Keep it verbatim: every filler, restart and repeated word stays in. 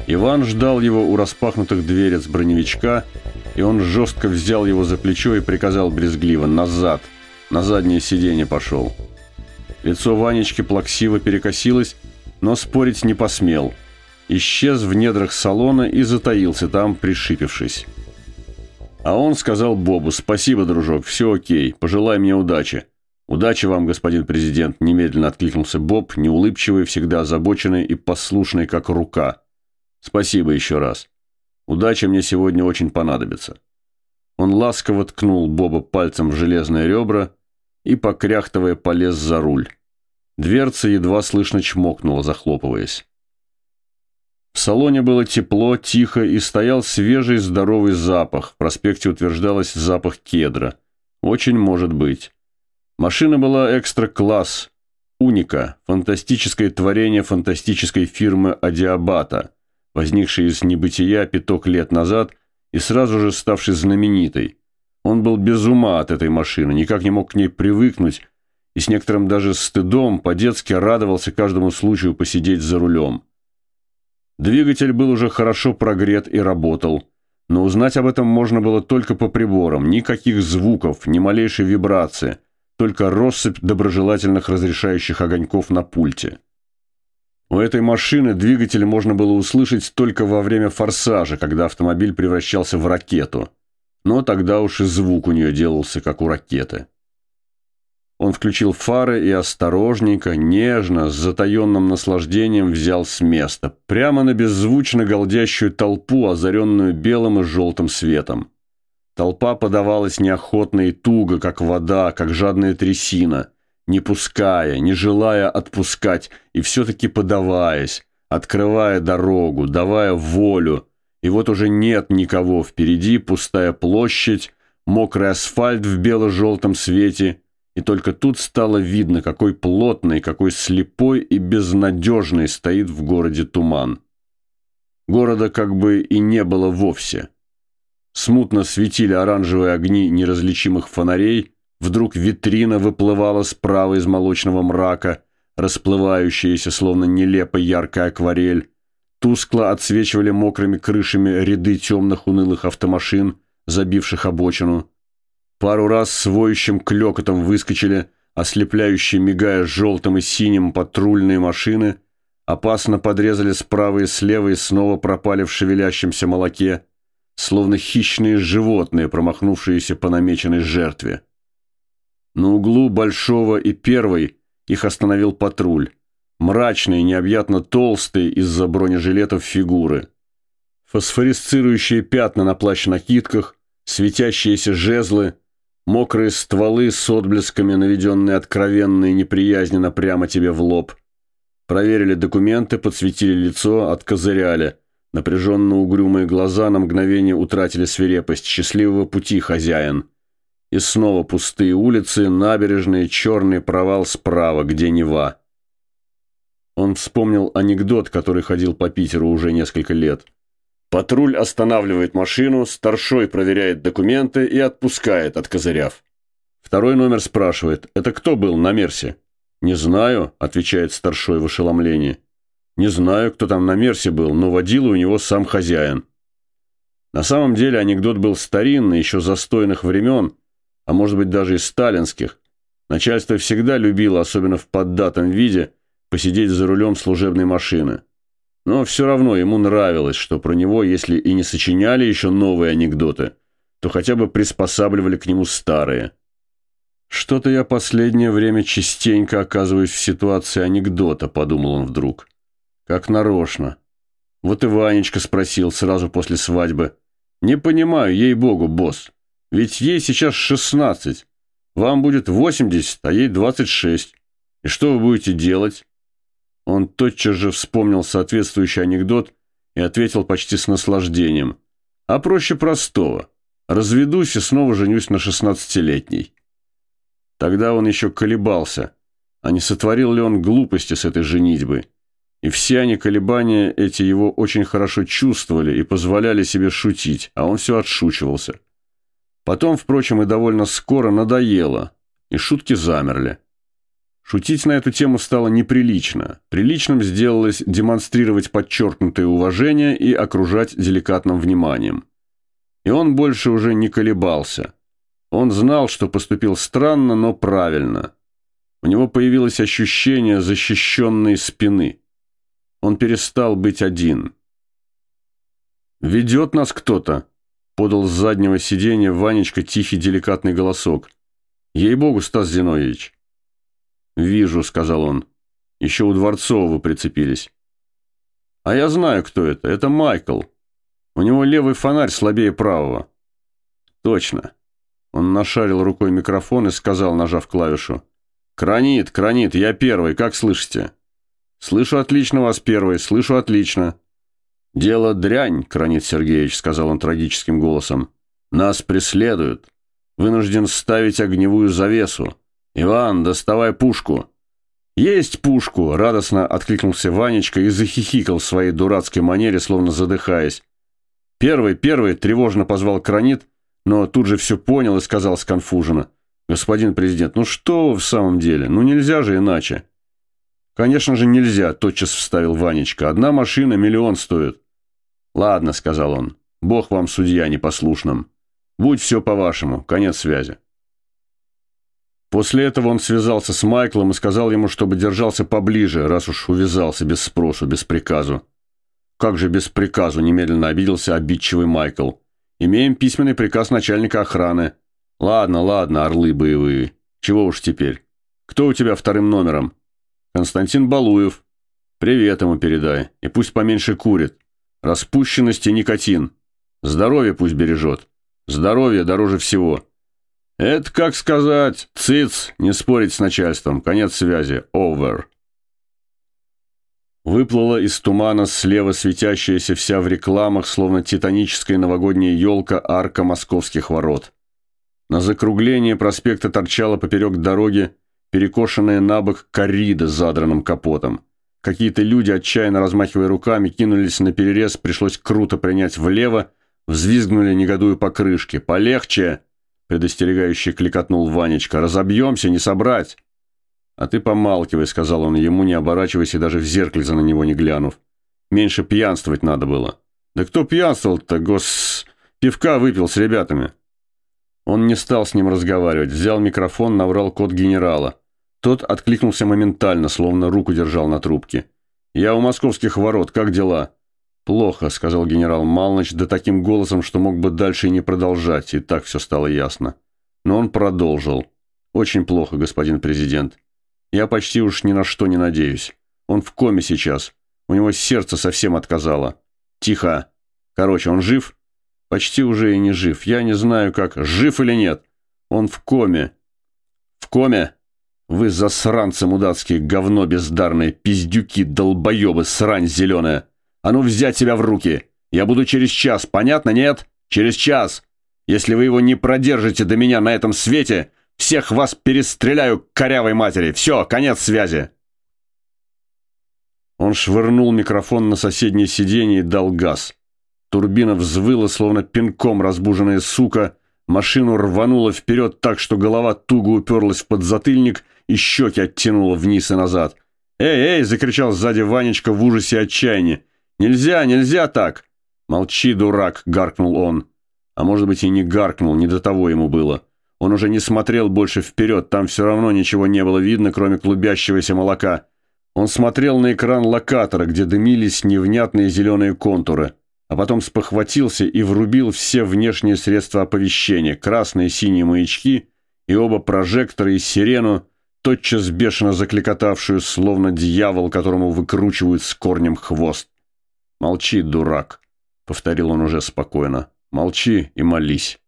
Иван ждал его у распахнутых дверец броневичка, и он жестко взял его за плечо и приказал брезгливо: «Назад! На заднее сиденье пошел!» Лицо Ванечки плаксиво перекосилось, но спорить не посмел. Исчез в недрах салона и затаился там, пришипившись. А он сказал Бобу: «Спасибо, дружок, все окей, пожелай мне удачи». «Удачи вам, господин президент», — немедленно откликнулся Боб, неулыбчивый, всегда озабоченный и послушный, как рука. «Спасибо еще раз. Удача мне сегодня очень понадобится». Он ласково ткнул Боба пальцем в железные ребра и, покряхтывая, полез за руль. Дверца едва слышно чмокнула, захлопываясь. В салоне было тепло, тихо, и стоял свежий здоровый запах. В проспекте утверждалось запах кедра. Очень может быть. Машина была экстра-класс, уника, фантастическое творение фантастической фирмы Адиабата, возникшей из небытия пяток лет назад и сразу же ставшей знаменитой. Он был без ума от этой машины, никак не мог к ней привыкнуть и с некоторым даже стыдом по-детски радовался каждому случаю посидеть за рулем. Двигатель был уже хорошо прогрет и работал, но узнать об этом можно было только по приборам, никаких звуков, ни малейшей вибрации, только россыпь доброжелательных разрешающих огоньков на пульте. У этой машины двигатель можно было услышать только во время форсажа, когда автомобиль превращался в ракету. Но тогда уж и звук у нее делался, как у ракеты. Он включил фары и осторожненько, нежно, с затаенным наслаждением взял с места, прямо на беззвучно галдящую толпу, озаренную белым и желтым светом. Толпа подавалась неохотно и туго, как вода, как жадная трясина, не пуская, не желая отпускать, и все-таки подаваясь, открывая дорогу, давая волю. И вот уже нет никого впереди, пустая площадь, мокрый асфальт в бело-желтом свете, и только тут стало видно, какой плотный, какой слепой и безнадежный стоит в городе туман. Города как бы и не было вовсе. Смутно светили оранжевые огни неразличимых фонарей, вдруг витрина выплывала справа из молочного мрака, расплывающаяся, словно нелепо яркая акварель. Тускло отсвечивали мокрыми крышами ряды темных унылых автомашин, забивших обочину. Пару раз с воющим клёкотом выскочили, ослепляющие, мигая желтым и синим, патрульные машины, опасно подрезали справа и слева и снова пропали в шевелящемся молоке, словно хищные животные, промахнувшиеся по намеченной жертве. На углу Большого и Первой их остановил патруль. Мрачные, необъятно толстые из-за бронежилетов фигуры. Фосфорисцирующие пятна на плащ-накидках, светящиеся жезлы, мокрые стволы с отблесками, наведенные откровенно и неприязненно прямо тебе в лоб. Проверили документы, подсветили лицо, откозыряли. Напряженно угрюмые глаза на мгновение утратили свирепость. Счастливого пути, хозяин. И снова пустые улицы, набережные, черный провал справа, где Нева. Он вспомнил анекдот, который ходил по Питеру уже несколько лет. Патруль останавливает машину, старшой проверяет документы и отпускает, откозыряв. Второй номер спрашивает: «Это кто был на Мерсе?» «Не знаю», — отвечает старшой в ошеломлении. «Не знаю, кто там на Мерсе был, но водила у него сам хозяин». На самом деле анекдот был старинный, еще застойных времен, а может быть даже и сталинских. Начальство всегда любило, особенно в поддатом виде, посидеть за рулем служебной машины. Но все равно ему нравилось, что про него, если и не сочиняли еще новые анекдоты, то хотя бы приспосабливали к нему старые. «Что-то я последнее время частенько оказываюсь в ситуации анекдота», — подумал он вдруг. «Как нарочно. Вот и Ванечка спросил сразу после свадьбы. Не понимаю, ей-богу, босс. Ведь ей сейчас шестнадцать. Вам будет восемьдесят, а ей двадцать шесть. И что вы будете делать?» Он тотчас же вспомнил соответствующий анекдот и ответил почти с наслаждением. «А проще простого. Разведусь и снова женюсь на шестнадцатилетней». Тогда он еще колебался, а не сотворил ли он глупости с этой женитьбой. И все они, колебания эти, его очень хорошо чувствовали и позволяли себе шутить, а он все отшучивался. Потом, впрочем, и довольно скоро надоело, и шутки замерли. Шутить на эту тему стало неприлично. Приличным сделалось демонстрировать подчеркнутое уважение и окружать деликатным вниманием. И он больше уже не колебался. Он знал, что поступил странно, но правильно. У него появилось ощущение защищенной спины. Он перестал быть один. «Ведет нас кто-то», — подал с заднего сиденья Ванечка тихий деликатный голосок. «Ей-богу, Стас Зиновьевич». «Вижу», — сказал он. «Еще у Дворцова прицепились». «А я знаю, кто это. Это Майкл. У него левый фонарь слабее правого». «Точно». Он нашарил рукой микрофон и сказал, нажав клавишу. «Кранит, Кранит, я первый, как слышите?» «Слышу отлично вас первый, слышу отлично». «Дело дрянь, Кранит Сергеевич», — сказал он трагическим голосом. «Нас преследуют. Вынужден ставить огневую завесу. Иван, доставай пушку». «Есть пушку!» — радостно откликнулся Ванечка и захихикал в своей дурацкой манере, словно задыхаясь. «Первый, первый!» — тревожно позвал Кранит, но тут же все понял и сказал сконфуженно. «Господин президент, ну что вы в самом деле? Ну нельзя же иначе». «Конечно же нельзя», — тотчас вставил Ванечка. «Одна машина миллион стоит». «Ладно», — сказал он. «Бог вам судья непослушным. Будь все по-вашему. Конец связи». После этого он связался с Майклом и сказал ему, чтобы держался поближе, раз уж увязался без спросу, без приказу. «Как же без приказу?» — немедленно обиделся обидчивый Майкл. «Имеем письменный приказ начальника охраны». «Ладно, ладно, орлы боевые. Чего уж теперь? Кто у тебя вторым номером?» «Константин Балуев». «Привет ему передай. И пусть поменьше курит. Распущенность и никотин. Здоровье пусть бережет. Здоровье дороже всего». «Это как сказать? Цыц, не спорить с начальством. Конец связи. Over». Выплыла из тумана слева светящаяся вся в рекламах, словно титаническая новогодняя елка, арка московских ворот. На закруглении проспекта торчала поперек дороги перекошенная набок коррида с задранным капотом. Какие-то люди, отчаянно размахивая руками, кинулись на перерез, пришлось круто принять влево, взвизгнули, негодуя покрышки. «Полегче!» — предостерегающе кликотнул Ванечка. «Разобьемся, не собрать!» «А ты помалкивай», — сказал он ему, не оборачиваясь и даже в зеркальце на него не глянув. «Меньше пьянствовать надо было». «Да кто пьянствовал-то, гос... Пивка выпил с ребятами». Он не стал с ним разговаривать, взял микрофон, наврал код генерала. Тот откликнулся моментально, словно руку держал на трубке. «Я у московских ворот, как дела?» «Плохо», — сказал генерал Малныч, да таким голосом, что мог бы дальше и не продолжать, и так все стало ясно. Но он продолжил. «Очень плохо, господин президент. Я почти уж ни на что не надеюсь. Он в коме сейчас. У него сердце совсем отказало». «Тихо. Короче, он жив?» «Почти уже и не жив. Я не знаю, как, жив или нет. Он в коме». «В коме? Вы засранцы мудацкие, говно бездарное, пиздюки, долбоебы, срань зеленая. А ну взять себя в руки. Я буду через час, понятно, нет? Через час. Если вы его не продержите до меня на этом свете, всех вас перестреляю к корявой матери. Все, конец связи». Он швырнул микрофон на соседнее сиденье и дал газ. Турбина взвыла, словно пинком разбуженная сука. Машину рвануло вперед так, что голова туго уперлась в подзатыльник и щеки оттянуло вниз и назад. «Эй, эй!» — закричал сзади Ванечка в ужасе и отчаянии. «Нельзя, нельзя так!» «Молчи, дурак!» — гаркнул он. А может быть и не гаркнул, не до того ему было. Он уже не смотрел больше вперед, там все равно ничего не было видно, кроме клубящегося молока. Он смотрел на экран локатора, где дымились невнятные зеленые контуры, а потом спохватился и врубил все внешние средства оповещения, красные и синие маячки и оба прожектора и сирену, тотчас бешено закликотавшую, словно дьявол, которому выкручивают с корнем хвост. «Молчи, дурак», — повторил он уже спокойно. «Молчи и молись».